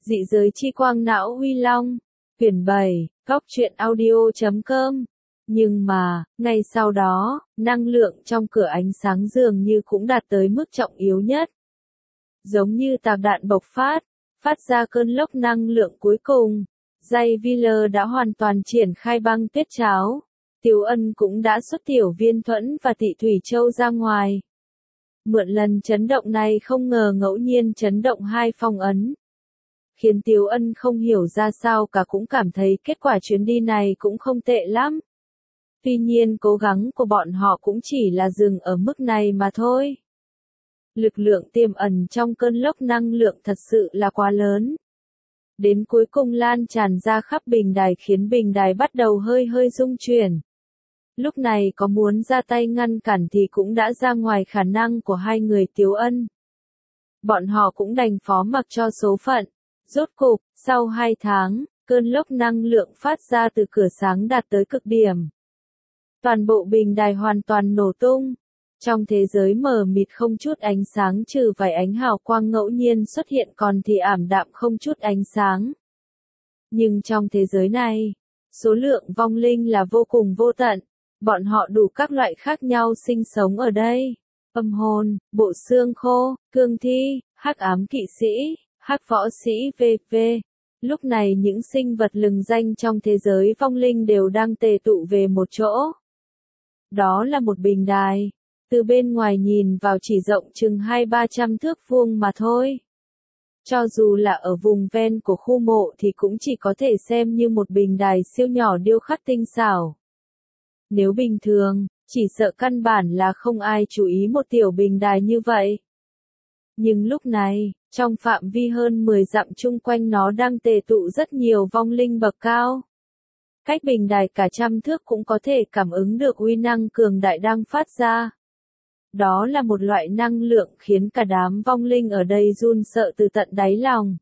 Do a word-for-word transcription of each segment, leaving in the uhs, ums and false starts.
Dị giới chi quang não uy long. Quyển bảy, góc truyện audio.com. Nhưng mà, ngay sau đó, năng lượng trong cửa ánh sáng dường như cũng đạt tới mức trọng yếu nhất. Giống như tạc đạn bộc phát, phát ra cơn lốc năng lượng cuối cùng. Dây Wheeler đã hoàn toàn triển khai băng tuyết cháo. Tiếu Ân cũng đã xuất tiểu viên thuẫn và tị thủy châu ra ngoài. Mượn lần chấn động này không ngờ ngẫu nhiên chấn động hai phong ấn. Khiến Tiếu Ân không hiểu ra sao cả, cũng cảm thấy kết quả chuyến đi này cũng không tệ lắm. Tuy nhiên cố gắng của bọn họ cũng chỉ là dừng ở mức này mà thôi. Lực lượng tiềm ẩn trong cơn lốc năng lượng thật sự là quá lớn. Đến cuối cùng lan tràn ra khắp bình đài khiến bình đài bắt đầu hơi hơi rung chuyển. Lúc này có muốn ra tay ngăn cản thì cũng đã ra ngoài khả năng của hai người Tiếu Ân. Bọn họ cũng đành phó mặc cho số phận. Rốt cục, sau hai tháng, cơn lốc năng lượng phát ra từ cửa sáng đạt tới cực điểm. Toàn bộ bình đài hoàn toàn nổ tung. Trong thế giới mờ mịt không chút ánh sáng trừ vài ánh hào quang ngẫu nhiên xuất hiện, còn thì ảm đạm không chút ánh sáng. Nhưng trong thế giới này, số lượng vong linh là vô cùng vô tận. Bọn họ đủ các loại khác nhau sinh sống ở đây. Âm hồn, bộ xương khô, cương thi, hắc ám kỵ sĩ, hắc võ sĩ vân vân. Lúc này những sinh vật lừng danh trong thế giới vong linh đều đang tề tụ về một chỗ. Đó là một bình đài. Từ bên ngoài nhìn vào chỉ rộng chừng hai ba trăm thước vuông mà thôi. Cho dù là ở vùng ven của khu mộ thì cũng chỉ có thể xem như một bình đài siêu nhỏ điêu khắc tinh xảo. Nếu bình thường, chỉ sợ căn bản là không ai chú ý một tiểu bình đài như vậy. Nhưng lúc này, trong phạm vi hơn mười dặm chung quanh nó đang tề tụ rất nhiều vong linh bậc cao. Cách bình đài cả trăm thước cũng có thể cảm ứng được uy năng cường đại đang phát ra. Đó là một loại năng lượng khiến cả đám vong linh ở đây run sợ từ tận đáy lòng.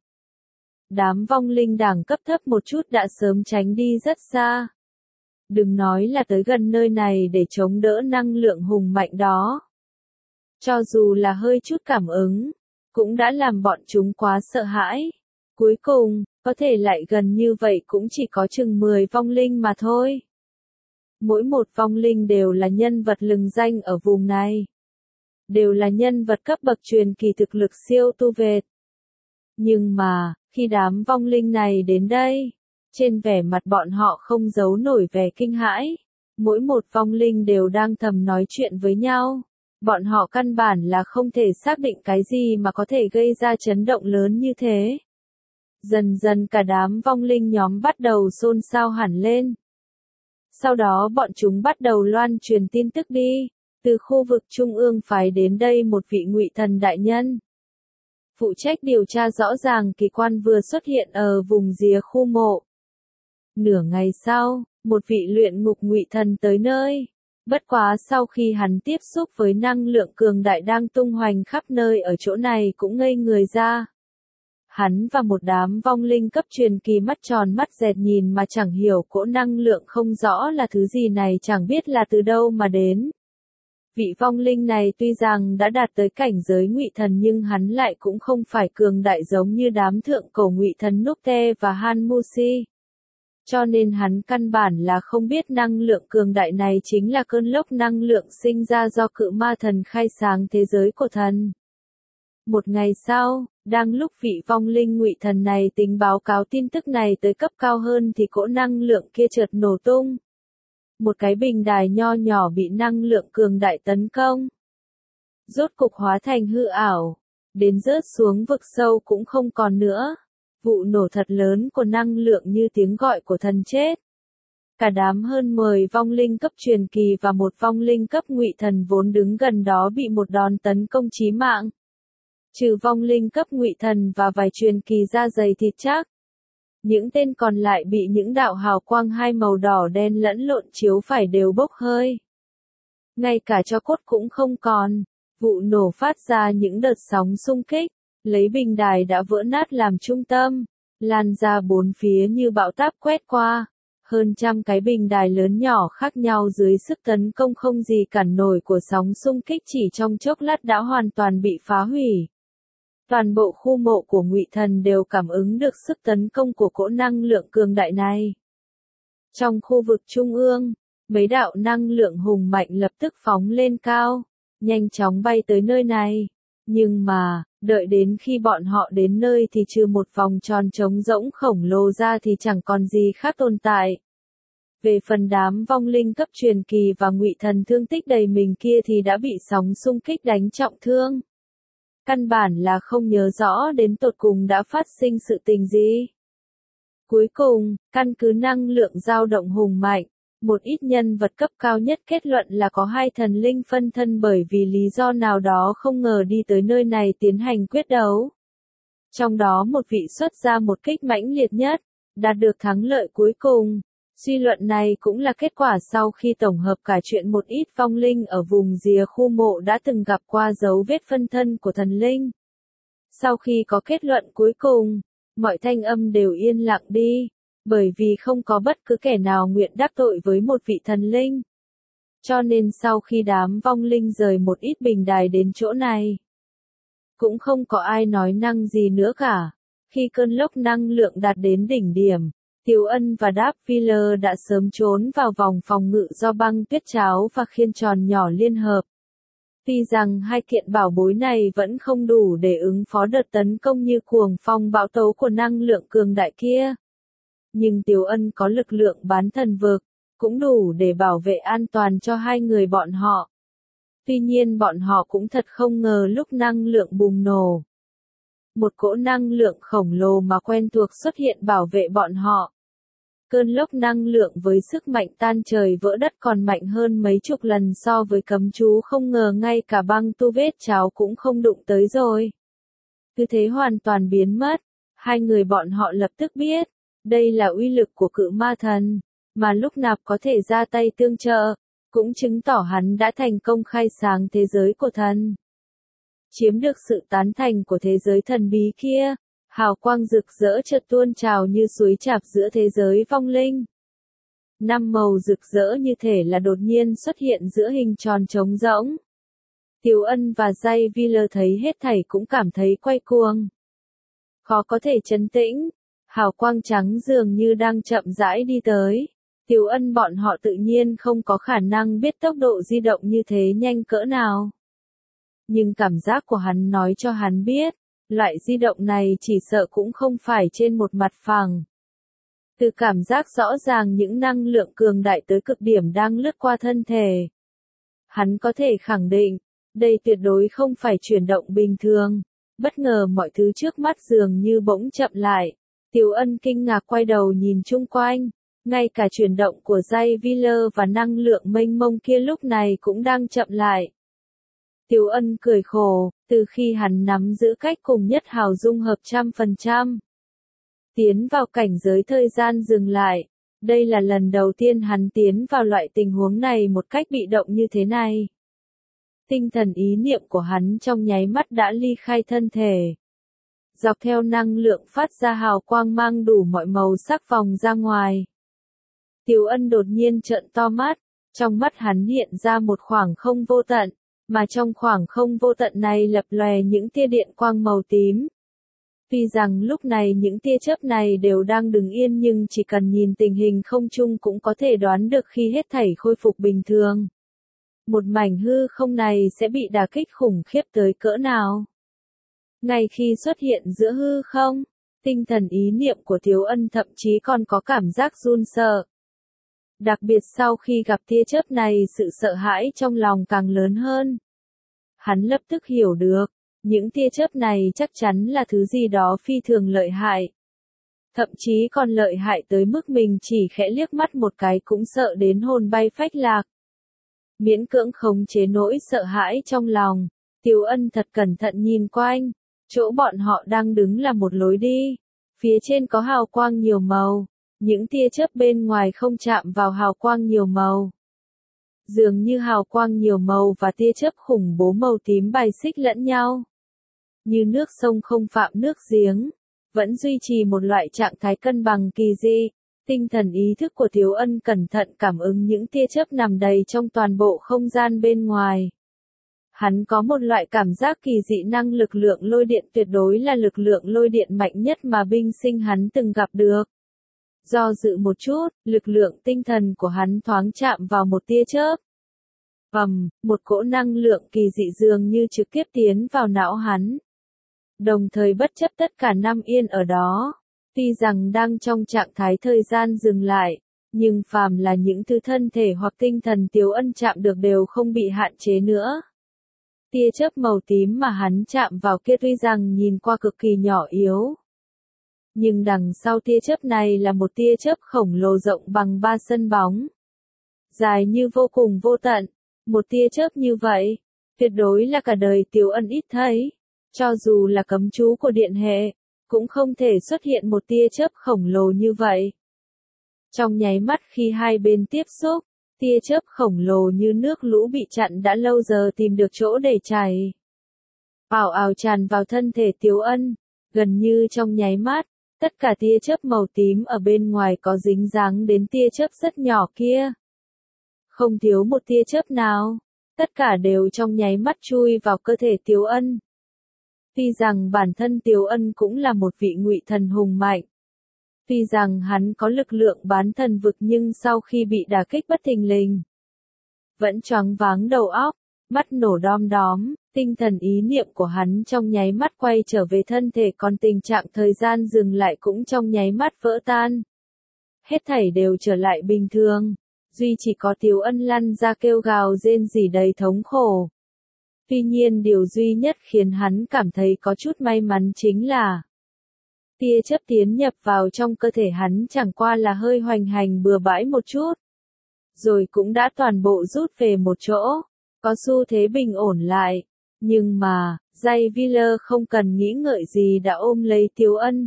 Đám vong linh đẳng cấp thấp một chút đã sớm tránh đi rất xa. Đừng nói là tới gần nơi này để chống đỡ năng lượng hùng mạnh đó. Cho dù là hơi chút cảm ứng, cũng đã làm bọn chúng quá sợ hãi. Cuối cùng, có thể lại gần như vậy cũng chỉ có chừng mười vong linh mà thôi. Mỗi một vong linh đều là nhân vật lừng danh ở vùng này. Đều là nhân vật cấp bậc truyền kỳ thực lực siêu tu vệt. Nhưng mà, khi đám vong linh này đến đây, trên vẻ mặt bọn họ không giấu nổi vẻ kinh hãi. Mỗi một vong linh đều đang thầm nói chuyện với nhau. Bọn họ căn bản là không thể xác định cái gì mà có thể gây ra chấn động lớn như thế. Dần dần cả đám vong linh nhóm bắt đầu xôn xao hẳn lên. Sau đó bọn chúng bắt đầu loan truyền tin tức đi. Từ khu vực trung ương phái đến đây một vị ngụy thần đại nhân. Phụ trách điều tra rõ ràng kỳ quan vừa xuất hiện ở vùng rìa khu mộ. Nửa ngày sau, một vị luyện ngục ngụy thần tới nơi. Bất quá sau khi hắn tiếp xúc với năng lượng cường đại đang tung hoành khắp nơi ở chỗ này cũng ngây người ra. Hắn và một đám vong linh cấp truyền kỳ mắt tròn mắt dẹt nhìn mà chẳng hiểu cỗ năng lượng không rõ là thứ gì này, chẳng biết là từ đâu mà đến. Vị vong linh này tuy rằng đã đạt tới cảnh giới ngụy thần nhưng hắn lại cũng không phải cường đại giống như đám thượng cổ ngụy thần Nukte và Han Musi. Cho nên hắn căn bản là không biết năng lượng cường đại này chính là cơn lốc năng lượng sinh ra do cự ma thần khai sáng thế giới của thần. Một ngày sau, đang lúc vị vong linh ngụy thần này tính báo cáo tin tức này tới cấp cao hơn thì cỗ năng lượng kia chợt nổ tung. Một cái bình đài nho nhỏ bị năng lượng cường đại tấn công. Rốt cục hóa thành hư ảo. Đến rớt xuống vực sâu cũng không còn nữa. Vụ nổ thật lớn của năng lượng như tiếng gọi của thần chết. Cả đám hơn mười vong linh cấp truyền kỳ và một vong linh cấp ngụy thần vốn đứng gần đó bị một đòn tấn công chí mạng. Trừ vong linh cấp ngụy thần và vài truyền kỳ da dày thịt chắc. Những tên còn lại bị những đạo hào quang hai màu đỏ đen lẫn lộn chiếu phải đều bốc hơi. Ngay cả tro cốt cũng không còn. Vụ nổ phát ra những đợt sóng xung kích, lấy bình đài đã vỡ nát làm trung tâm, lan ra bốn phía như bão táp quét qua. Hơn trăm cái bình đài lớn nhỏ khác nhau dưới sức tấn công không gì cản nổi của sóng xung kích chỉ trong chốc lát đã hoàn toàn bị phá hủy. Toàn bộ khu mộ của Ngụy Thần đều cảm ứng được sức tấn công của cỗ năng lượng cường đại này. Trong khu vực trung ương, mấy đạo năng lượng hùng mạnh lập tức phóng lên cao, nhanh chóng bay tới nơi này. Nhưng mà, đợi đến khi bọn họ đến nơi thì trừ một vòng tròn trống rỗng khổng lồ ra thì chẳng còn gì khác tồn tại. Về phần đám vong linh cấp truyền kỳ và Ngụy Thần thương tích đầy mình kia thì đã bị sóng xung kích đánh trọng thương. Căn bản là không nhớ rõ đến tột cùng đã phát sinh sự tình gì. Cuối cùng, căn cứ năng lượng dao động hùng mạnh, một ít nhân vật cấp cao nhất kết luận là có hai thần linh phân thân bởi vì lý do nào đó không ngờ đi tới nơi này tiến hành quyết đấu. Trong đó một vị xuất ra một kích mãnh liệt nhất, đạt được thắng lợi cuối cùng. Suy luận này cũng là kết quả sau khi tổng hợp cả chuyện một ít vong linh ở vùng rìa khu mộ đã từng gặp qua dấu vết phân thân của thần linh. Sau khi có kết luận cuối cùng, mọi thanh âm đều yên lặng đi, bởi vì không có bất cứ kẻ nào nguyện đắc tội với một vị thần linh. Cho nên sau khi đám vong linh rời một ít bình đài đến chỗ này, cũng không có ai nói năng gì nữa cả. Khi cơn lốc năng lượng đạt đến đỉnh điểm, Tiểu Ân và Darth Vader đã sớm trốn vào vòng phòng ngự do băng tuyết cháo và khiên tròn nhỏ liên hợp. Tuy rằng hai kiện bảo bối này vẫn không đủ để ứng phó đợt tấn công như cuồng phong bão tố của năng lượng cường đại kia. Nhưng Tiểu Ân có lực lượng bán thần vực, cũng đủ để bảo vệ an toàn cho hai người bọn họ. Tuy nhiên bọn họ cũng thật không ngờ lúc năng lượng bùng nổ. Một cỗ năng lượng khổng lồ mà quen thuộc xuất hiện bảo vệ bọn họ. Cơn lốc năng lượng với sức mạnh tan trời vỡ đất còn mạnh hơn mấy chục lần so với cấm chú, không ngờ ngay cả băng tu vết cháo cũng không đụng tới rồi. Cứ thế hoàn toàn biến mất, hai người bọn họ lập tức biết, đây là uy lực của cự ma thần, mà lúc nạp có thể ra tay tương trợ, cũng chứng tỏ hắn đã thành công khai sáng thế giới của thần. Chiếm được sự tán thành của thế giới thần bí kia, hào quang rực rỡ chợt tuôn trào như suối chạp giữa thế giới vong linh. Năm màu rực rỡ như thể là đột nhiên xuất hiện giữa hình tròn trống rỗng. Tiểu Ân và Darth Vader thấy hết thảy cũng cảm thấy quay cuồng. Khó có thể trấn tĩnh, hào quang trắng dường như đang chậm rãi đi tới. Tiểu Ân bọn họ tự nhiên không có khả năng biết tốc độ di động như thế nhanh cỡ nào. Nhưng cảm giác của hắn nói cho hắn biết, loại di động này chỉ sợ cũng không phải trên một mặt phẳng. Từ cảm giác rõ ràng những năng lượng cường đại tới cực điểm đang lướt qua thân thể, hắn có thể khẳng định, đây tuyệt đối không phải chuyển động bình thường. Bất ngờ mọi thứ trước mắt dường như bỗng chậm lại. Tiểu Ân kinh ngạc quay đầu nhìn chung quanh, ngay cả chuyển động của Darth Vader và năng lượng mênh mông kia lúc này cũng đang chậm lại. Tiểu Ân cười khổ, từ khi hắn nắm giữ cách cùng nhất hào dung hợp trăm phần trăm. Tiến vào cảnh giới thời gian dừng lại, đây là lần đầu tiên hắn tiến vào loại tình huống này một cách bị động như thế này. Tinh thần ý niệm của hắn trong nháy mắt đã ly khai thân thể. Dọc theo năng lượng phát ra hào quang mang đủ mọi màu sắc vòng ra ngoài. Tiểu Ân đột nhiên trợn to mắt, trong mắt hắn hiện ra một khoảng không vô tận, mà trong khoảng không vô tận này lập lòe những tia điện quang màu tím. Tuy rằng lúc này những tia chớp này đều đang đứng yên nhưng chỉ cần nhìn tình hình không trung cũng có thể đoán được khi hết thảy khôi phục bình thường. Một mảnh hư không này sẽ bị đả kích khủng khiếp tới cỡ nào. Ngay khi xuất hiện giữa hư không, tinh thần ý niệm của Tiểu Ân thậm chí còn có cảm giác run sợ. Đặc biệt sau khi gặp tia chớp này, sự sợ hãi trong lòng càng lớn hơn. Hắn lập tức hiểu được, những tia chớp này chắc chắn là thứ gì đó phi thường lợi hại. Thậm chí còn lợi hại tới mức mình chỉ khẽ liếc mắt một cái cũng sợ đến hồn bay phách lạc. Miễn cưỡng khống chế nỗi sợ hãi trong lòng, Tiểu Ân thật cẩn thận nhìn quanh, chỗ bọn họ đang đứng là một lối đi, phía trên có hào quang nhiều màu, những tia chớp bên ngoài không chạm vào hào quang nhiều màu. Dường như hào quang nhiều màu và tia chớp khủng bố màu tím bài xích lẫn nhau. Như nước sông không phạm nước giếng, vẫn duy trì một loại trạng thái cân bằng kỳ dị. Tinh thần ý thức của Tiểu Ân cẩn thận cảm ứng những tia chớp nằm đầy trong toàn bộ không gian bên ngoài. Hắn có một loại cảm giác kỳ dị năng lực lượng lôi điện tuyệt đối là lực lượng lôi điện mạnh nhất mà binh sinh hắn từng gặp được. Do dự một chút, lực lượng tinh thần của hắn thoáng chạm vào một tia chớp. Ầm, một cỗ năng lượng kỳ dị dường như trực tiếp tiến vào não hắn. Đồng thời bất chấp tất cả năm yên ở đó, tuy rằng đang trong trạng thái thời gian dừng lại, nhưng phàm là những thứ thân thể hoặc tinh thần Tiếu Ân chạm được đều không bị hạn chế nữa. Tia chớp màu tím mà hắn chạm vào kia tuy rằng nhìn qua cực kỳ nhỏ yếu, nhưng đằng sau tia chớp này là một tia chớp khổng lồ rộng bằng ba sân bóng. Dài như vô cùng vô tận, một tia chớp như vậy, tuyệt đối là cả đời Tiếu Ân ít thấy. Cho dù là cấm chú của điện hệ, cũng không thể xuất hiện một tia chớp khổng lồ như vậy. Trong nháy mắt khi hai bên tiếp xúc, tia chớp khổng lồ như nước lũ bị chặn đã lâu giờ tìm được chỗ để chảy. Ào ào tràn vào thân thể Tiếu Ân, gần như trong nháy mắt, tất cả tia chớp màu tím ở bên ngoài có dính dáng đến tia chớp rất nhỏ kia. Không thiếu một tia chớp nào, tất cả đều trong nháy mắt chui vào cơ thể Tiếu Ân. Tuy rằng bản thân Tiếu Ân cũng là một vị ngụy thần hùng mạnh. Tuy rằng hắn có lực lượng bán thần vực nhưng sau khi bị đả kích bất thình lình, vẫn choáng váng đầu óc, mắt nổ đom đóm, tinh thần ý niệm của hắn trong nháy mắt quay trở về thân thể còn tình trạng thời gian dừng lại cũng trong nháy mắt vỡ tan. Hết thảy đều trở lại bình thường, duy chỉ có Tiếu Ân lăn ra kêu gào rên rỉ đầy thống khổ. Tuy nhiên điều duy nhất khiến hắn cảm thấy có chút may mắn chính là tia chớp tiến nhập vào trong cơ thể hắn chẳng qua là hơi hoành hành bừa bãi một chút, rồi cũng đã toàn bộ rút về một chỗ, có xu thế bình ổn lại. Nhưng mà, Jay Wheeler không cần nghĩ ngợi gì đã ôm lấy Tiếu Ân.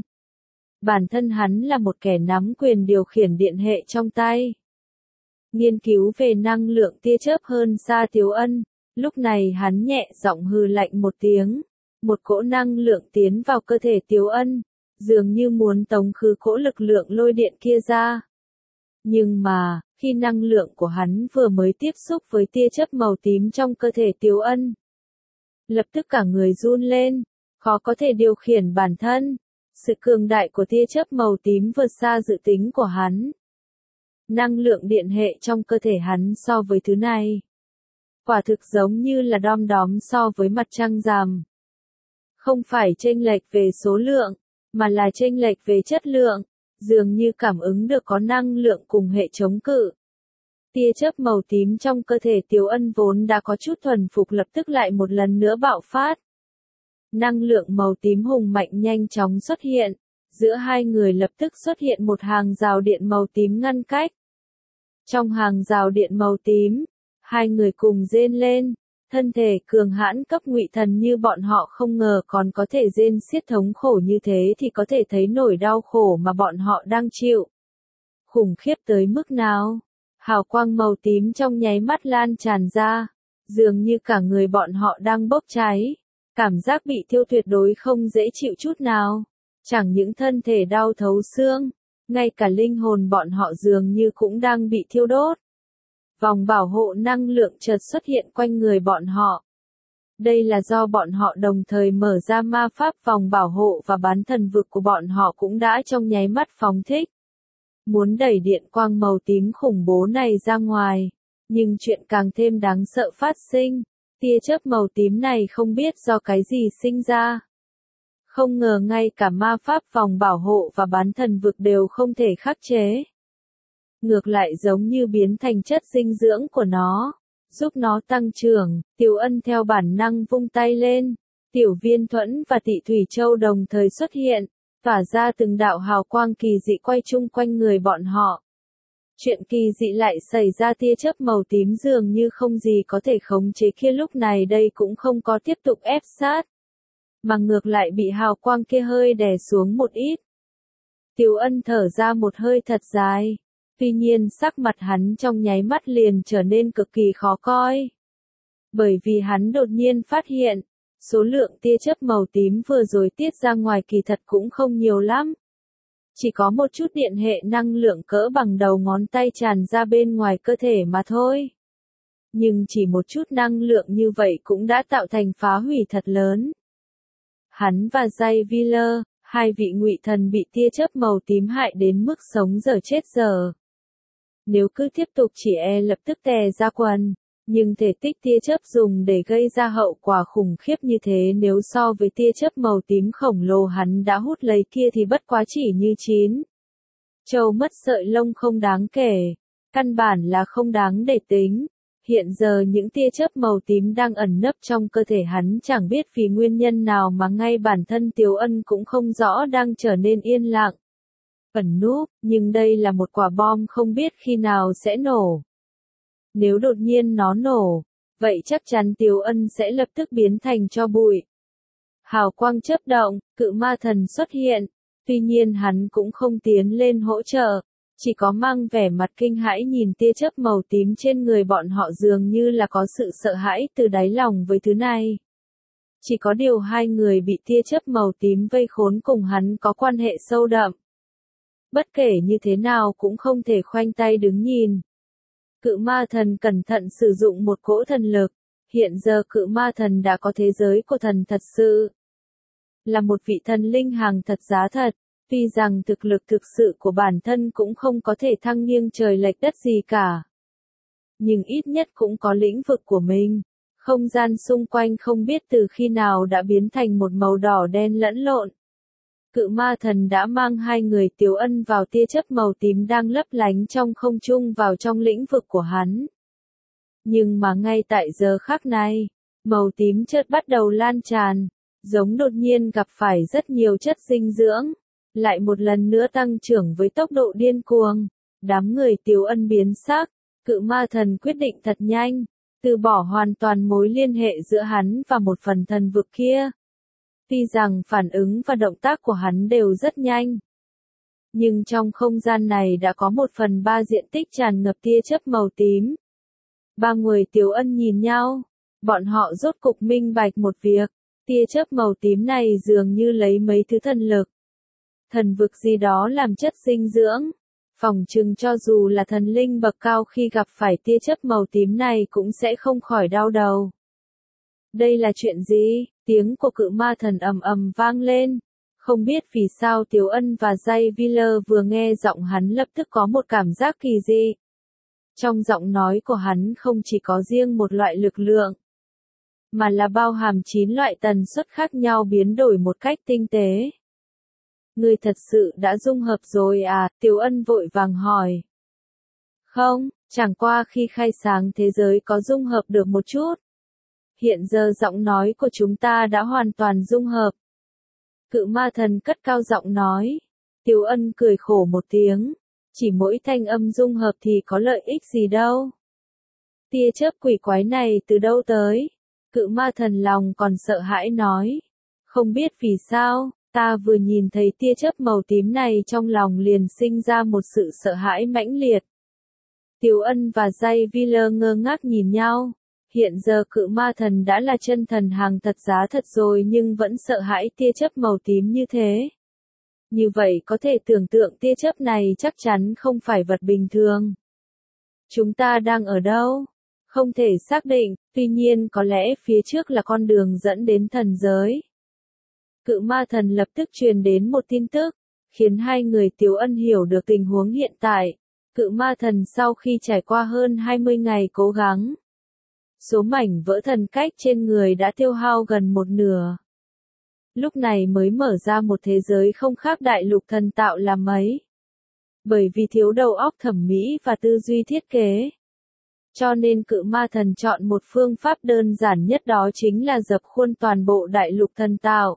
Bản thân hắn là một kẻ nắm quyền điều khiển điện hệ trong tay. Nghiên cứu về năng lượng tia chớp hơn xa Tiếu Ân. Lúc này hắn nhẹ giọng hừ lạnh một tiếng, một cỗ năng lượng tiến vào cơ thể Tiếu Ân, dường như muốn tống khứ cỗ lực lượng lôi điện kia ra. Nhưng mà, khi năng lượng của hắn vừa mới tiếp xúc với tia chớp màu tím trong cơ thể Tiếu Ân, lập tức cả người run lên, khó có thể điều khiển bản thân. Sự cường đại của tia chớp màu tím vượt xa dự tính của hắn. Năng lượng điện hệ trong cơ thể hắn so với thứ này, quả thực giống như là đom đóm so với mặt trăng rằm. Không phải chênh lệch về số lượng, mà là chênh lệch về chất lượng, dường như cảm ứng được có năng lượng cùng hệ chống cự. Tia chớp màu tím trong cơ thể Tiếu Ân vốn đã có chút thuần phục lập tức lại một lần nữa bạo phát. Năng lượng màu tím hùng mạnh nhanh chóng xuất hiện, giữa hai người lập tức xuất hiện một hàng rào điện màu tím ngăn cách. Trong hàng rào điện màu tím, hai người cùng rên lên, thân thể cường hãn cấp ngụy thần như bọn họ không ngờ còn có thể rên xiết thống khổ như thế thì có thể thấy nỗi đau khổ mà bọn họ đang chịu. Khủng khiếp tới mức nào? Hào quang màu tím trong nháy mắt lan tràn ra, dường như cả người bọn họ đang bốc cháy, cảm giác bị thiêu tuyệt đối không dễ chịu chút nào. Chẳng những thân thể đau thấu xương, ngay cả linh hồn bọn họ dường như cũng đang bị thiêu đốt. Vòng bảo hộ năng lượng chợt xuất hiện quanh người bọn họ. Đây là do bọn họ đồng thời mở ra ma pháp vòng bảo hộ và bán thần vực của bọn họ cũng đã trong nháy mắt phóng thích. Muốn đẩy điện quang màu tím khủng bố này ra ngoài. Nhưng chuyện càng thêm đáng sợ phát sinh. Tia chớp màu tím này không biết do cái gì sinh ra. Không ngờ ngay cả ma pháp vòng bảo hộ và bán thần vực đều không thể khắc chế. Ngược lại giống như biến thành chất dinh dưỡng của nó, giúp nó tăng trưởng. Tiếu Ân theo bản năng vung tay lên, Tiểu Viên Thuẫn và Tị Thủy Châu đồng thời xuất hiện, tỏa ra từng đạo hào quang kỳ dị quay chung quanh người bọn họ. Chuyện kỳ dị lại xảy ra, tia chớp màu tím dường như không gì có thể khống chế kia lúc này đây cũng không có tiếp tục ép sát, mà ngược lại bị hào quang kia hơi đè xuống một ít. Tiếu Ân thở ra một hơi thật dài. Tuy nhiên sắc mặt hắn trong nháy mắt liền trở nên cực kỳ khó coi. Bởi vì hắn đột nhiên phát hiện, số lượng tia chớp màu tím vừa rồi tiết ra ngoài kỳ thật cũng không nhiều lắm. Chỉ có một chút điện hệ năng lượng cỡ bằng đầu ngón tay tràn ra bên ngoài cơ thể mà thôi. Nhưng chỉ một chút năng lượng như vậy cũng đã tạo thành phá hủy thật lớn. Hắn và Jay Wheeler, hai vị ngụy thần bị tia chớp màu tím hại đến mức sống dở chết dở. Nếu cứ tiếp tục chỉ e lập tức tè ra quần. Nhưng thể tích tia chớp dùng để gây ra hậu quả khủng khiếp như thế nếu so với tia chớp màu tím khổng lồ hắn đã hút lấy kia thì bất quá chỉ như chín trâu mất sợi lông không đáng kể. Căn bản là không đáng để tính. Hiện giờ những tia chớp màu tím đang ẩn nấp trong cơ thể hắn chẳng biết vì nguyên nhân nào mà ngay bản thân Tiếu Ân cũng không rõ đang trở nên yên lặng. Ẩn núp, nhưng đây là một quả bom không biết khi nào sẽ nổ. Nếu đột nhiên nó nổ, vậy chắc chắn Tiếu Ân sẽ lập tức biến thành tro bụi. Hào quang chớp động, cự ma thần xuất hiện, tuy nhiên hắn cũng không tiến lên hỗ trợ, chỉ có mang vẻ mặt kinh hãi nhìn tia chớp màu tím trên người bọn họ dường như là có sự sợ hãi từ đáy lòng với thứ này. Chỉ có điều hai người bị tia chớp màu tím vây khốn cùng hắn có quan hệ sâu đậm. Bất kể như thế nào cũng không thể khoanh tay đứng nhìn. Cự ma thần cẩn thận sử dụng một cỗ thần lực, hiện giờ cự ma thần đã có thế giới của thần thật sự. Là một vị thần linh hàng thật giá thật, tuy rằng thực lực thực sự của bản thân cũng không có thể thăng nghiêng trời lệch đất gì cả. Nhưng ít nhất cũng có lĩnh vực của mình, không gian xung quanh không biết từ khi nào đã biến thành một màu đỏ đen lẫn lộn. Cự ma thần đã mang hai người Tiếu Ân vào tia chớp màu tím đang lấp lánh trong không trung vào trong lĩnh vực của hắn. Nhưng mà ngay tại giờ khắc này, màu tím chợt bắt đầu lan tràn, giống đột nhiên gặp phải rất nhiều chất dinh dưỡng, lại một lần nữa tăng trưởng với tốc độ điên cuồng. Đám người Tiếu Ân biến sắc, cự ma thần quyết định thật nhanh, từ bỏ hoàn toàn mối liên hệ giữa hắn và một phần thần vực kia. Tuy rằng phản ứng và động tác của hắn đều rất nhanh. Nhưng trong không gian này đã có một phần ba diện tích tràn ngập tia chớp màu tím. Ba người Tiếu Ân nhìn nhau, bọn họ rốt cục minh bạch một việc, tia chớp màu tím này dường như lấy mấy thứ thần lực. Thần vực gì đó làm chất dinh dưỡng, phỏng chừng cho dù là thần linh bậc cao khi gặp phải tia chớp màu tím này cũng sẽ không khỏi đau đầu. Đây là chuyện gì? Tiếng của cự ma thần ầm ầm vang lên. Không biết vì sao Tiếu Ân và Jay Wheeler vừa nghe giọng hắn lập tức có một cảm giác kỳ dị. Trong giọng nói của hắn không chỉ có riêng một loại lực lượng, mà là bao hàm chín loại tần suất khác nhau biến đổi một cách tinh tế. Ngươi thật sự đã dung hợp rồi à? Tiếu Ân vội vàng hỏi. Không, chẳng qua khi khai sáng thế giới có dung hợp được một chút. Hiện giờ giọng nói của chúng ta đã hoàn toàn dung hợp. Cự ma thần cất cao giọng nói. Tiếu Ân cười khổ một tiếng. Chỉ mỗi thanh âm dung hợp thì có lợi ích gì đâu. Tia chớp quỷ quái này từ đâu tới? Cự ma thần lòng còn sợ hãi nói. Không biết vì sao, ta vừa nhìn thấy tia chớp màu tím này trong lòng liền sinh ra một sự sợ hãi mãnh liệt. Tiếu Ân và Jay Wheeler ngơ ngác nhìn nhau. Hiện giờ cự ma thần đã là chân thần hàng thật giá thật rồi nhưng vẫn sợ hãi tia chớp màu tím như thế. Như vậy có thể tưởng tượng tia chớp này chắc chắn không phải vật bình thường. Chúng ta đang ở đâu? Không thể xác định, tuy nhiên có lẽ phía trước là con đường dẫn đến thần giới. Cự ma thần lập tức truyền đến một tin tức, khiến hai người Tiếu Ân hiểu được tình huống hiện tại. Cự ma thần sau khi trải qua hơn hai mươi ngày cố gắng, số mảnh vỡ thần cách trên người đã tiêu hao gần một nửa. Lúc này mới mở ra một thế giới không khác đại lục thần tạo là mấy. Bởi vì thiếu đầu óc thẩm mỹ và tư duy thiết kế. Cho nên cự ma thần chọn một phương pháp đơn giản nhất, đó chính là dập khuôn toàn bộ đại lục thần tạo.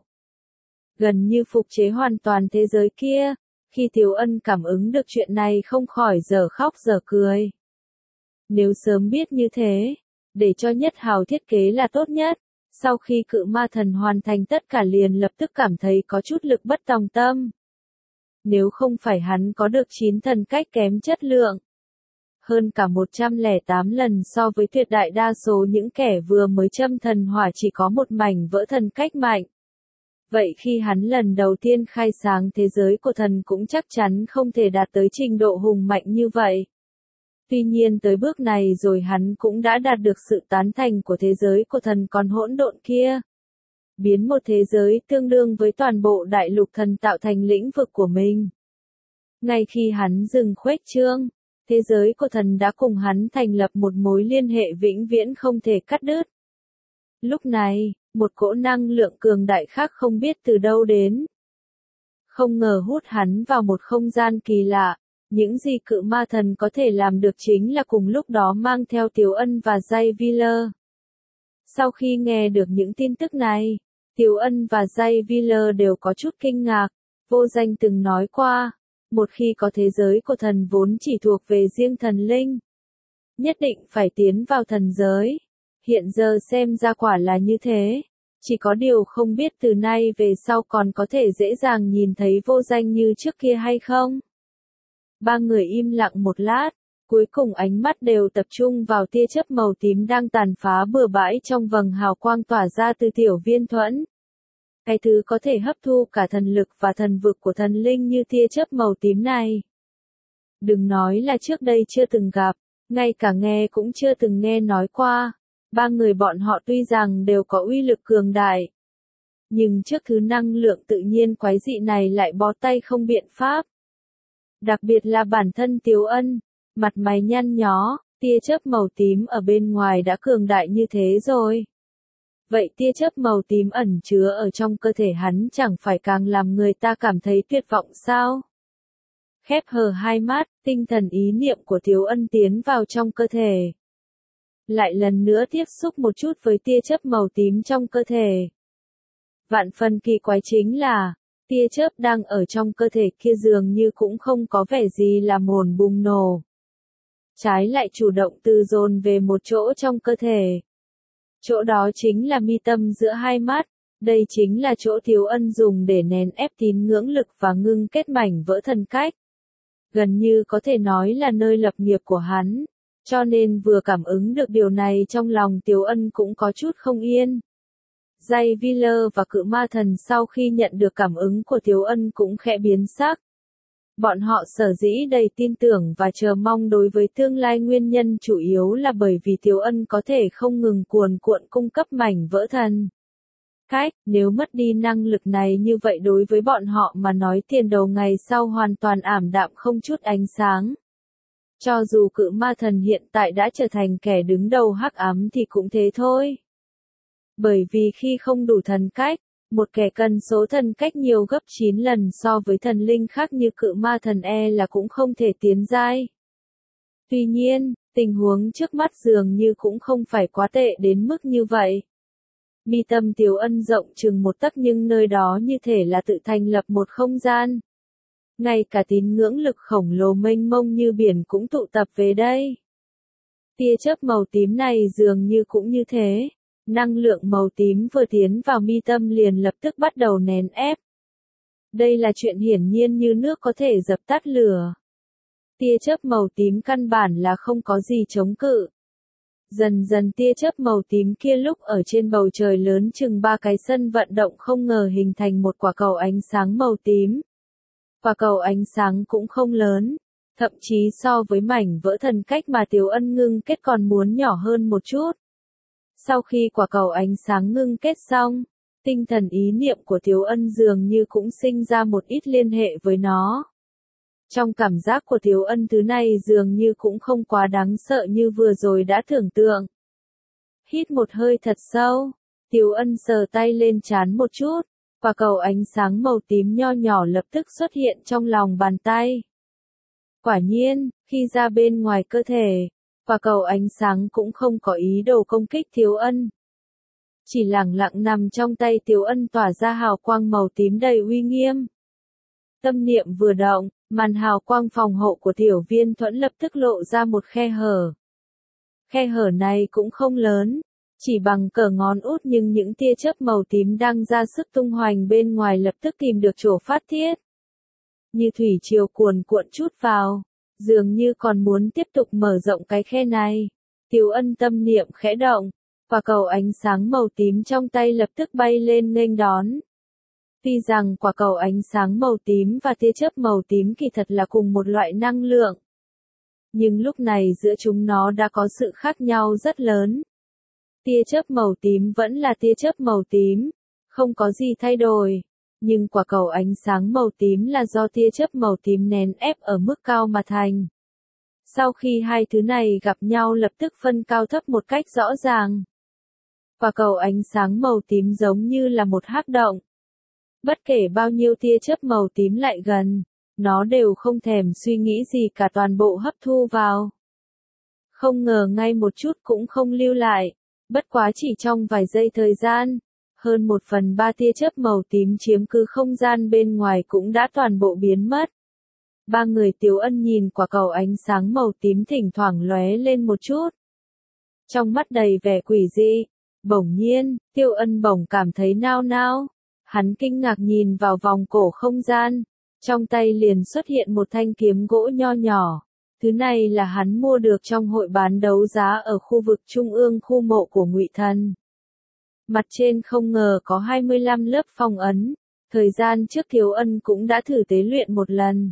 Gần như phục chế hoàn toàn thế giới kia. Khi Tiếu Ân cảm ứng được chuyện này không khỏi dở khóc dở cười. Nếu sớm biết như thế, để cho Nhất Hào thiết kế là tốt nhất. Sau khi cự ma thần hoàn thành tất cả liền lập tức cảm thấy có chút lực bất tòng tâm. Nếu không phải hắn có được chín thần cách kém chất lượng, hơn cả một trăm lẻ tám lần so với tuyệt đại đa số những kẻ vừa mới châm thần hỏa chỉ có một mảnh vỡ thần cách mạnh. Vậy khi hắn lần đầu tiên khai sáng thế giới của thần cũng chắc chắn không thể đạt tới trình độ hùng mạnh như vậy. Tuy nhiên tới bước này rồi hắn cũng đã đạt được sự tán thành của thế giới của thần còn hỗn độn kia. Biến một thế giới tương đương với toàn bộ đại lục thần tạo thành lĩnh vực của mình. Ngay khi hắn dừng khuếch trương, thế giới của thần đã cùng hắn thành lập một mối liên hệ vĩnh viễn không thể cắt đứt. Lúc này, một cỗ năng lượng cường đại khác không biết từ đâu đến. Không ngờ hút hắn vào một không gian kỳ lạ, những gì cự ma thần có thể làm được chính là cùng lúc đó mang theo Tiếu Ân và Jay Wheeler. Sau khi nghe được những tin tức này, Tiếu Ân và Jay Wheeler đều có chút kinh ngạc. Vô Danh từng nói qua, một khi có thế giới của thần vốn chỉ thuộc về riêng thần linh, nhất định phải tiến vào thần giới. Hiện giờ xem ra quả là như thế. Chỉ có điều không biết từ nay về sau còn có thể dễ dàng nhìn thấy Vô Danh như trước kia hay không. Ba người im lặng một lát, cuối cùng ánh mắt đều tập trung vào tia chớp màu tím đang tàn phá bừa bãi trong vầng hào quang tỏa ra từ tiểu viên thuẫn. Cái thứ có thể hấp thu cả thần lực và thần vực của thần linh như tia chớp màu tím này. Đừng nói là trước đây chưa từng gặp, ngay cả nghe cũng chưa từng nghe nói qua. Ba người bọn họ tuy rằng đều có uy lực cường đại, nhưng trước thứ năng lượng tự nhiên quái dị này lại bó tay không biện pháp. Đặc biệt là bản thân Tiếu Ân, mặt mày nhăn nhó, tia chớp màu tím ở bên ngoài đã cường đại như thế rồi. Vậy tia chớp màu tím ẩn chứa ở trong cơ thể hắn chẳng phải càng làm người ta cảm thấy tuyệt vọng sao? Khép hờ hai mắt, tinh thần ý niệm của Tiếu Ân tiến vào trong cơ thể. Lại lần nữa tiếp xúc một chút với tia chớp màu tím trong cơ thể. Vạn phần kỳ quái chính là, tia chớp đang ở trong cơ thể kia dường như cũng không có vẻ gì là mồn bùng nổ. Trái lại chủ động từ dồn về một chỗ trong cơ thể. Chỗ đó chính là mi tâm giữa hai mắt, đây chính là chỗ Tiếu Ân dùng để nén ép tín ngưỡng lực và ngưng kết mảnh vỡ thần cách. Gần như có thể nói là nơi lập nghiệp của hắn, cho nên vừa cảm ứng được điều này trong lòng Tiếu Ân cũng có chút không yên. Jay Wheeler và cự ma thần sau khi nhận được cảm ứng của Tiếu Ân cũng khẽ biến sắc. Bọn họ sở dĩ đầy tin tưởng và chờ mong đối với tương lai nguyên nhân chủ yếu là bởi vì Tiếu Ân có thể không ngừng cuồn cuộn cung cấp mảnh vỡ thần cách, nếu mất đi năng lực này như vậy đối với bọn họ mà nói tiền đồ ngày sau hoàn toàn ảm đạm không chút ánh sáng. Cho dù cự ma thần hiện tại đã trở thành kẻ đứng đầu hắc ám thì cũng thế thôi. Bởi vì khi không đủ thần cách, một kẻ cần số thần cách nhiều gấp chín lần so với thần linh khác như cự ma thần e là cũng không thể tiến giai. Tuy nhiên, tình huống trước mắt dường như cũng không phải quá tệ đến mức như vậy. Mi tâm Tiếu Ân rộng chừng một tấc nhưng nơi đó như thể là tự thành lập một không gian. Ngay cả tín ngưỡng lực khổng lồ mênh mông như biển cũng tụ tập về đây. Tia chớp màu tím này dường như cũng như thế. Năng lượng màu tím vừa tiến vào mi tâm liền lập tức bắt đầu nén ép. Đây là chuyện hiển nhiên như nước có thể dập tắt lửa. Tia chớp màu tím căn bản là không có gì chống cự. Dần dần tia chớp màu tím kia lúc ở trên bầu trời lớn chừng ba cái sân vận động không ngờ hình thành một quả cầu ánh sáng màu tím. Quả cầu ánh sáng cũng không lớn, thậm chí so với mảnh vỡ thần cách mà Tiếu Ân ngưng kết còn muốn nhỏ hơn một chút. Sau khi quả cầu ánh sáng ngưng kết xong, tinh thần ý niệm của Tiếu Ân dường như cũng sinh ra một ít liên hệ với nó. Trong cảm giác của Tiếu Ân thứ này dường như cũng không quá đáng sợ như vừa rồi đã tưởng tượng. Hít một hơi thật sâu, Tiếu Ân sờ tay lên trán một chút, quả cầu ánh sáng màu tím nho nhỏ lập tức xuất hiện trong lòng bàn tay. Quả nhiên, khi ra bên ngoài cơ thể, quả cầu ánh sáng cũng không có ý đồ công kích Tiếu Ân. Chỉ lẳng lặng nằm trong tay Tiếu Ân tỏa ra hào quang màu tím đầy uy nghiêm. Tâm niệm vừa động, màn hào quang phòng hộ của tiểu viên thuẫn lập tức lộ ra một khe hở. Khe hở này cũng không lớn, chỉ bằng cỡ ngón út nhưng những tia chớp màu tím đang ra sức tung hoành bên ngoài lập tức tìm được chỗ phát tiết. Như thủy triều cuồn cuộn chút vào, dường như còn muốn tiếp tục mở rộng cái khe này. Tiếu Ân tâm niệm khẽ động, và cầu ánh sáng màu tím trong tay lập tức bay lên nghênh đón. Tuy rằng quả cầu ánh sáng màu tím và tia chớp màu tím kỳ thật là cùng một loại năng lượng. Nhưng lúc này giữa chúng nó đã có sự khác nhau rất lớn. Tia chớp màu tím vẫn là tia chớp màu tím, không có gì thay đổi. Nhưng quả cầu ánh sáng màu tím là do tia chớp màu tím nén ép ở mức cao mà thành. Sau khi hai thứ này gặp nhau lập tức phân cao thấp một cách rõ ràng. Quả cầu ánh sáng màu tím giống như là một hắc động. Bất kể bao nhiêu tia chớp màu tím lại gần, nó đều không thèm suy nghĩ gì cả, toàn bộ hấp thu vào. Không ngờ ngay một chút cũng không lưu lại, bất quá chỉ trong vài giây thời gian, hơn một phần ba tia chớp màu tím chiếm cứ không gian bên ngoài cũng đã toàn bộ biến mất. Ba người Tiếu Ân nhìn quả cầu ánh sáng màu tím thỉnh thoảng lóe lên một chút. Trong mắt đầy vẻ quỷ dị, bỗng nhiên, Tiêu Ân bỗng cảm thấy nao nao. Hắn kinh ngạc nhìn vào vòng cổ không gian, trong tay liền xuất hiện một thanh kiếm gỗ nho nhỏ. Thứ này là hắn mua được trong hội bán đấu giá ở khu vực trung ương khu mộ của Ngụy Thần. Mặt trên không ngờ có hai mươi lăm lớp phong ấn, thời gian trước Tiếu Ân cũng đã thử tế luyện một lần.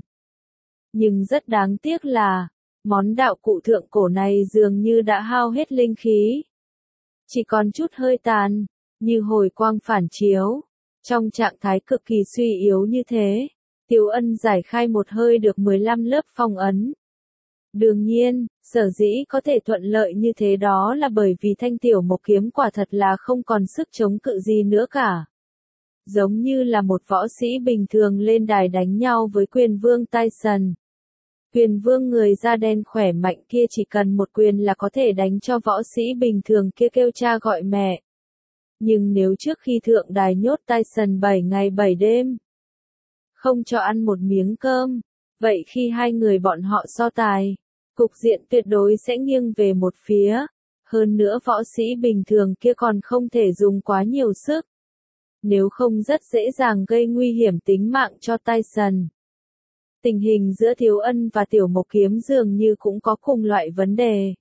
Nhưng rất đáng tiếc là, món đạo cụ thượng cổ này dường như đã hao hết linh khí. Chỉ còn chút hơi tàn, như hồi quang phản chiếu. Trong trạng thái cực kỳ suy yếu như thế, Tiếu Ân giải khai một hơi được mười lăm lớp phong ấn. Đương nhiên, sở dĩ có thể thuận lợi như thế đó là bởi vì thanh tiểu mộc kiếm quả thật là không còn sức chống cự gì nữa cả. Giống như là một võ sĩ bình thường lên đài đánh nhau với quyền vương Tyson. Quyền vương người da đen khỏe mạnh kia chỉ cần một quyền là có thể đánh cho võ sĩ bình thường kia kêu cha gọi mẹ. Nhưng nếu trước khi thượng đài nhốt Tyson bảy ngày bảy đêm, không cho ăn một miếng cơm, vậy khi hai người bọn họ so tài, cục diện tuyệt đối sẽ nghiêng về một phía. Hơn nữa võ sĩ bình thường kia còn không thể dùng quá nhiều sức. Nếu không rất dễ dàng gây nguy hiểm tính mạng cho Tyson. Tình hình giữa Tiếu Ân và Tiểu Mộc Kiếm dường như cũng có cùng loại vấn đề.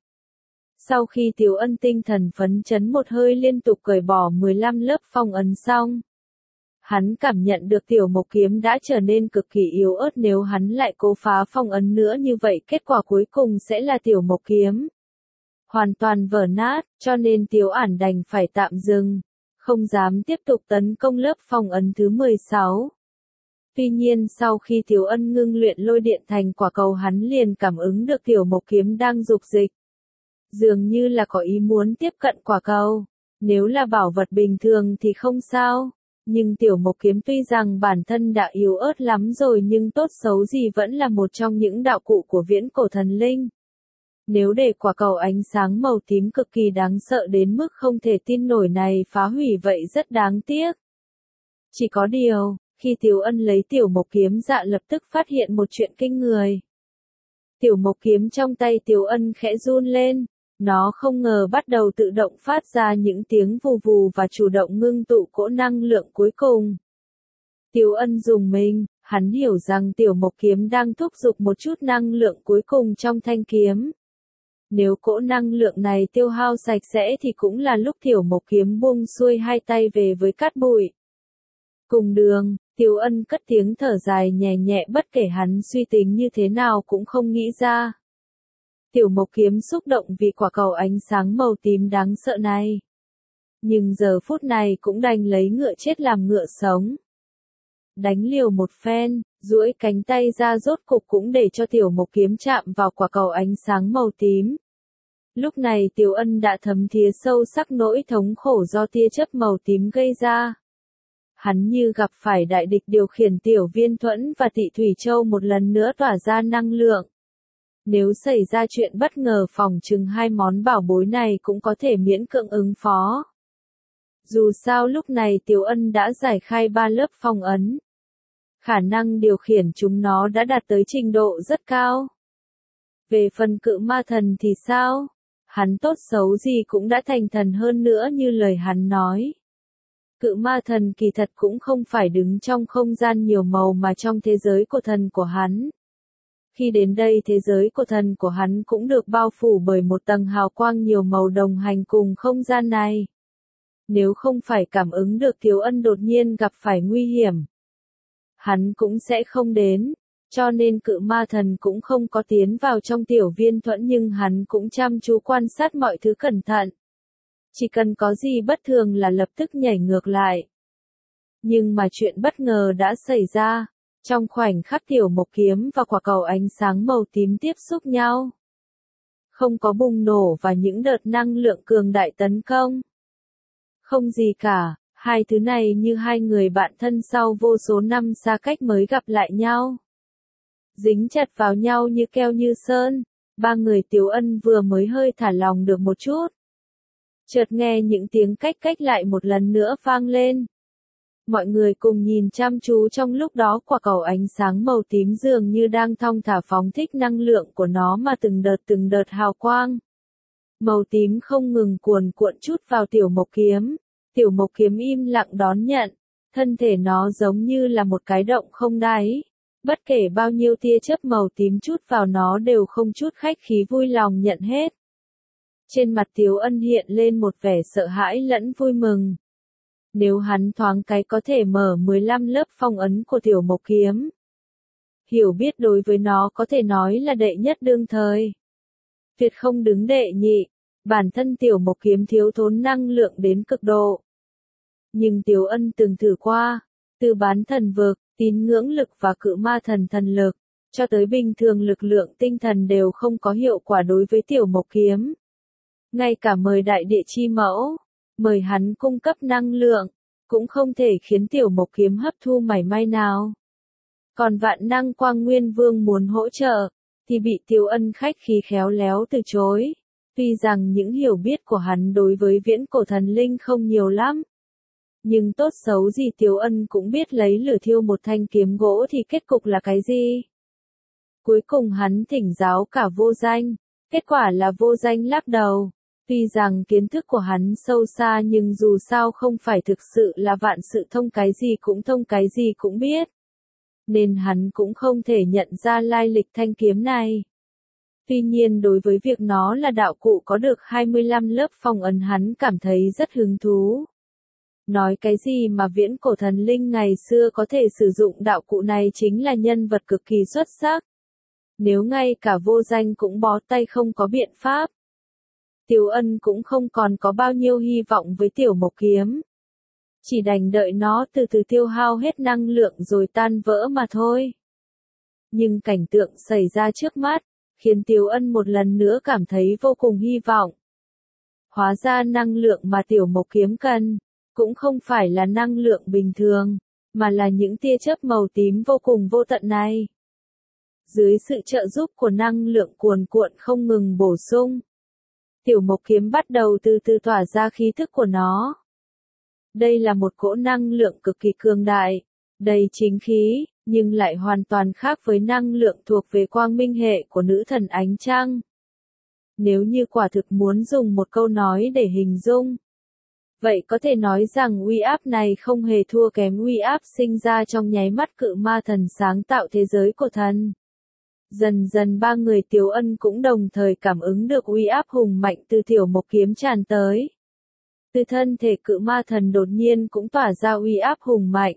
Sau khi Tiếu Ân tinh thần phấn chấn một hơi liên tục cởi bỏ mười lăm lớp phong ấn xong, hắn cảm nhận được Tiểu Mộc Kiếm đã trở nên cực kỳ yếu ớt, nếu hắn lại cố phá phong ấn nữa như vậy kết quả cuối cùng sẽ là Tiểu Mộc Kiếm hoàn toàn vỡ nát, cho nên Tiếu Ản đành phải tạm dừng, không dám tiếp tục tấn công lớp phong ấn thứ mười sáu. Tuy nhiên sau khi Tiếu Ân ngưng luyện lôi điện thành quả cầu hắn liền cảm ứng được Tiểu Mộc Kiếm đang dục dịch. Dường như là có ý muốn tiếp cận quả cầu. Nếu là bảo vật bình thường thì không sao. Nhưng Tiểu Mộc Kiếm tuy rằng bản thân đã yếu ớt lắm rồi nhưng tốt xấu gì vẫn là một trong những đạo cụ của viễn cổ thần linh. Nếu để quả cầu ánh sáng màu tím cực kỳ đáng sợ đến mức không thể tin nổi này phá hủy vậy rất đáng tiếc. Chỉ có điều, khi Tiếu Ân lấy Tiểu Mộc Kiếm ra lập tức phát hiện một chuyện kinh người. Tiểu Mộc Kiếm trong tay Tiếu Ân khẽ run lên, nó không ngờ bắt đầu tự động phát ra những tiếng vù vù và chủ động ngưng tụ cỗ năng lượng cuối cùng. Tiếu Ân rùng mình, hắn hiểu rằng Tiểu Mộc Kiếm đang thúc giục một chút năng lượng cuối cùng trong thanh kiếm. Nếu cỗ năng lượng này tiêu hao sạch sẽ thì cũng là lúc Tiểu Mộc Kiếm buông xuôi hai tay về với cát bụi. Cùng đường, Tiếu Ân cất tiếng thở dài nhẹ nhẹ, bất kể hắn suy tính như thế nào cũng không nghĩ ra. Tiểu Mộc Kiếm xúc động vì quả cầu ánh sáng màu tím đáng sợ này. Nhưng giờ phút này cũng đành lấy ngựa chết làm ngựa sống. Đánh liều một phen, duỗi cánh tay ra rốt cục cũng để cho Tiểu Mộc Kiếm chạm vào quả cầu ánh sáng màu tím. Lúc này Tiếu Ân đã thấm thía sâu sắc nỗi thống khổ do tia chớp màu tím gây ra. Hắn như gặp phải đại địch, điều khiển Tiểu Viên Thuẫn và Tị Thủy Châu một lần nữa tỏa ra năng lượng. Nếu xảy ra chuyện bất ngờ phòng chừng hai món bảo bối này cũng có thể miễn cưỡng ứng phó. Dù sao lúc này Tiếu Ân đã giải khai ba lớp phong ấn. Khả năng điều khiển chúng nó đã đạt tới trình độ rất cao. Về phần Cự Ma Thần thì sao? Hắn tốt xấu gì cũng đã thành thần hơn nữa như lời hắn nói. Cự Ma Thần kỳ thật cũng không phải đứng trong không gian nhiều màu mà trong thế giới của thần của hắn. Khi đến đây thế giới của thần của hắn cũng được bao phủ bởi một tầng hào quang nhiều màu đồng hành cùng không gian này. Nếu không phải cảm ứng được Tiếu Ân đột nhiên gặp phải nguy hiểm, hắn cũng sẽ không đến. cho nên cự ma thần cũng không có tiến vào trong tiểu viên thuẫn nhưng hắn cũng chăm chú quan sát mọi thứ cẩn thận. Chỉ cần có gì bất thường là lập tức nhảy ngược lại. Nhưng mà chuyện bất ngờ đã xảy ra. Trong khoảnh khắc tiểu mộc kiếm và quả cầu ánh sáng màu tím tiếp xúc nhau. Không có bùng nổ và những đợt năng lượng cường đại tấn công. Không gì cả, hai thứ này như hai người bạn thân sau vô số năm xa cách mới gặp lại nhau. Dính chặt vào nhau như keo như sơn, ba người Tiếu Ân vừa mới hơi thả lòng được một chút. Chợt nghe những tiếng cách cách lại một lần nữa vang lên. Mọi người cùng nhìn chăm chú trong lúc đó quả cầu ánh sáng màu tím dường như đang thong thả phóng thích năng lượng của nó mà từng đợt từng đợt hào quang. Màu tím không ngừng cuồn cuộn chút vào tiểu mộc kiếm. Tiểu mộc kiếm im lặng đón nhận. Thân thể nó giống như là một cái động không đáy. Bất kể bao nhiêu tia chớp màu tím chút vào nó đều không chút khách khí vui lòng nhận hết. Trên mặt Tiếu Ân hiện lên một vẻ sợ hãi lẫn vui mừng. Nếu hắn thoáng cái có thể mở mười lăm lớp phong ấn của tiểu mộc kiếm. Hiểu biết đối với nó có thể nói là đệ nhất đương thời. Tuyệt không đứng đệ nhị, bản thân tiểu mộc kiếm thiếu thốn năng lượng đến cực độ. Nhưng Tiếu Ân từng thử qua, từ bán thần vực, tín ngưỡng lực và cự ma thần thần lực, cho tới bình thường lực lượng tinh thần đều không có hiệu quả đối với tiểu mộc kiếm. Ngay cả mời đại địa chi mẫu, mời hắn cung cấp năng lượng, cũng không thể khiến tiểu mộc kiếm hấp thu mảy may nào. Còn vạn năng quang nguyên vương muốn hỗ trợ, thì bị Tiếu Ân khách khí khéo léo từ chối. Tuy rằng những hiểu biết của hắn đối với viễn cổ thần linh không nhiều lắm. Nhưng tốt xấu gì Tiếu Ân cũng biết lấy lửa thiêu một thanh kiếm gỗ thì kết cục là cái gì. Cuối cùng hắn thỉnh giáo cả vô danh, kết quả là vô danh lắc đầu. Tuy rằng kiến thức của hắn sâu xa nhưng dù sao không phải thực sự là vạn sự thông cái gì cũng thông cái gì cũng biết. Nên hắn cũng không thể nhận ra lai lịch thanh kiếm này. Tuy nhiên đối với việc nó là đạo cụ có được hai mươi lăm lớp phong ấn hắn cảm thấy rất hứng thú. Nói cái gì mà viễn cổ thần linh ngày xưa có thể sử dụng đạo cụ này chính là nhân vật cực kỳ xuất sắc. Nếu ngay cả vô danh cũng bó tay không có biện pháp. Tiếu Ân cũng không còn có bao nhiêu hy vọng với tiểu mộc kiếm. Chỉ đành đợi nó từ từ tiêu hao hết năng lượng rồi tan vỡ mà thôi. Nhưng cảnh tượng xảy ra trước mắt, khiến Tiếu Ân một lần nữa cảm thấy vô cùng hy vọng. Hóa ra năng lượng mà tiểu mộc kiếm cần, cũng không phải là năng lượng bình thường, mà là những tia chớp màu tím vô cùng vô tận này. Dưới sự trợ giúp của năng lượng cuồn cuộn không ngừng bổ sung, tiểu mộc kiếm bắt đầu từ từ tỏa ra khí thức của nó. Đây là một cỗ năng lượng cực kỳ cường đại, đầy chính khí, nhưng lại hoàn toàn khác với năng lượng thuộc về quang minh hệ của nữ thần ánh trăng. Nếu như quả thực muốn dùng một câu nói để hình dung, vậy có thể nói rằng uy áp này không hề thua kém uy áp sinh ra trong nháy mắt cự ma thần sáng tạo thế giới của thần. Dần dần ba người Tiếu Ân cũng đồng thời cảm ứng được uy áp hùng mạnh từ tiểu mộc kiếm tràn tới. Từ thân thể cự ma thần đột nhiên cũng tỏa ra uy áp hùng mạnh.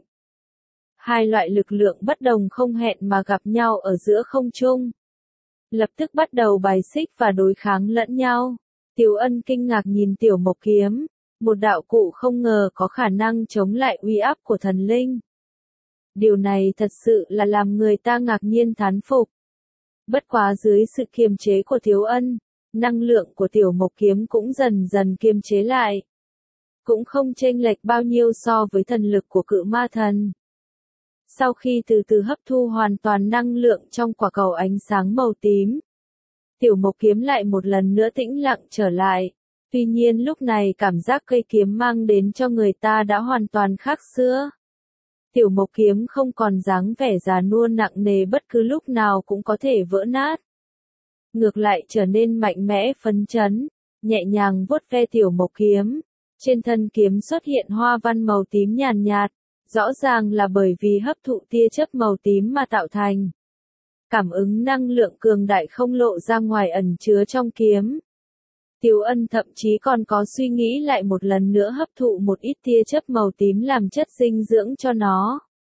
Hai loại lực lượng bất đồng không hẹn mà gặp nhau ở giữa không trung. Lập tức bắt đầu bài xích và đối kháng lẫn nhau. Tiếu Ân kinh ngạc nhìn tiểu mộc kiếm, một đạo cụ không ngờ có khả năng chống lại uy áp của thần linh. Điều này thật sự là làm người ta ngạc nhiên thán phục. Bất quá dưới sự kiềm chế của Tiếu Ân, năng lượng của tiểu mộc kiếm cũng dần dần kiềm chế lại. Cũng không chênh lệch bao nhiêu so với thần lực của cự ma thần. Sau khi từ từ hấp thu hoàn toàn năng lượng trong quả cầu ánh sáng màu tím, tiểu mộc kiếm lại một lần nữa tĩnh lặng trở lại. Tuy nhiên lúc này cảm giác cây kiếm mang đến cho người ta đã hoàn toàn khác xưa. Tiểu mộc kiếm không còn dáng vẻ già nua nặng nề bất cứ lúc nào cũng có thể vỡ nát. Ngược lại trở nên mạnh mẽ phấn chấn, nhẹ nhàng vuốt ve tiểu mộc kiếm. Trên thân kiếm xuất hiện hoa văn màu tím nhàn nhạt, rõ ràng là bởi vì hấp thụ tia chớp màu tím mà tạo thành. Cảm ứng năng lượng cường đại không lộ ra ngoài ẩn chứa trong kiếm. Tiếu Ân thậm chí còn có suy nghĩ lại một lần nữa hấp thụ một ít tia chớp màu tím làm chất dinh dưỡng cho nó.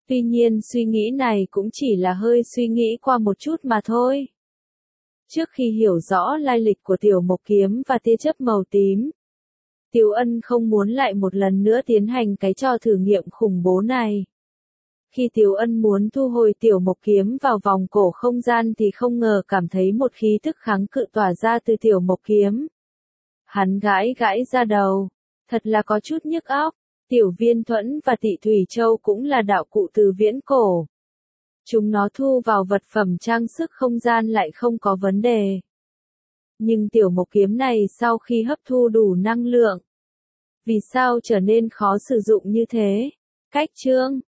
Tuy nhiên suy nghĩ này cũng chỉ là hơi suy nghĩ qua một chút mà thôi. Trước khi hiểu rõ lai lịch của tiểu mộc kiếm và tia chớp màu tím, Tiếu Ân không muốn lại một lần nữa tiến hành cái trò thử nghiệm khủng bố này. Khi Tiếu Ân muốn thu hồi tiểu mộc kiếm vào vòng cổ không gian thì không ngờ cảm thấy một khí tức kháng cự tỏa ra từ tiểu mộc kiếm. Hắn gãi gãi ra đầu, thật là có chút nhức óc. Tiểu Viên Thuẫn và Tị Thủy Châu cũng là đạo cụ từ viễn cổ. Chúng nó thu vào vật phẩm trang sức không gian lại không có vấn đề. Nhưng tiểu mộc kiếm này sau khi hấp thu đủ năng lượng, vì sao trở nên khó sử dụng như thế? Cách chương